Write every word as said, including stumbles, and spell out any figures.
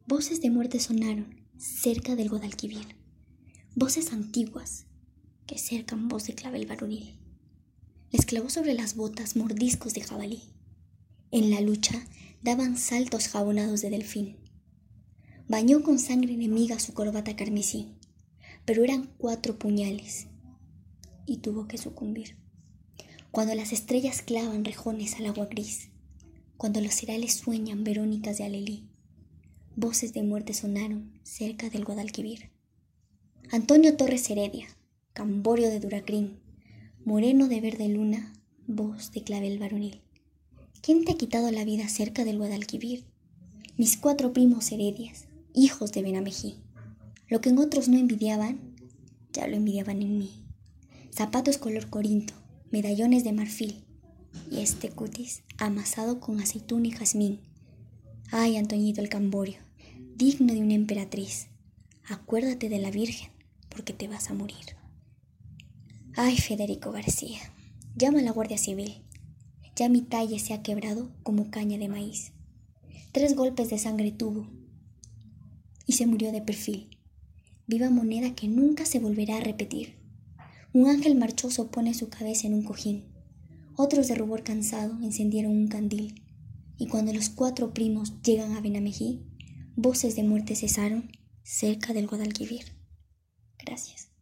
Voces de muerte sonaron cerca del Guadalquivir, voces antiguas que cercan voz de clavel varonil. Les clavó sobre las botas mordiscos de jabalí. En la lucha daban saltos jabonados de delfín. Bañó con sangre enemiga su corbata carmesí, pero eran cuatro puñales y tuvo que sucumbir. Cuando las estrellas clavan rejones al agua gris, cuando los cerales sueñan verónicas de alelí, voces de muerte sonaron cerca del Guadalquivir. Antonio Torres Heredia, Camborio de Duracrín, moreno de verde luna, voz de clavel varonil. ¿Quién te ha quitado la vida cerca del Guadalquivir? Mis cuatro primos Heredias, hijos de Benamejí. Lo que en otros no envidiaban, ya lo envidiaban en mí. Zapatos color corinto, medallones de marfil y este cutis amasado con aceituna y jazmín. Ay, Antoñito el Camborio, digno de una emperatriz, acuérdate de la Virgen porque te vas a morir. Ay, Federico García, llama a la Guardia Civil. Ya mi talle se ha quebrado como caña de maíz. Tres golpes de sangre tuvo y se murió de perfil. Viva moneda que nunca se volverá a repetir. Un ángel marchoso pone su cabeza en un cojín. Otros de rubor cansado encendieron un candil. Y cuando los cuatro primos llegan a Benamejí, voces de muerte cesaron cerca del Guadalquivir. Gracias.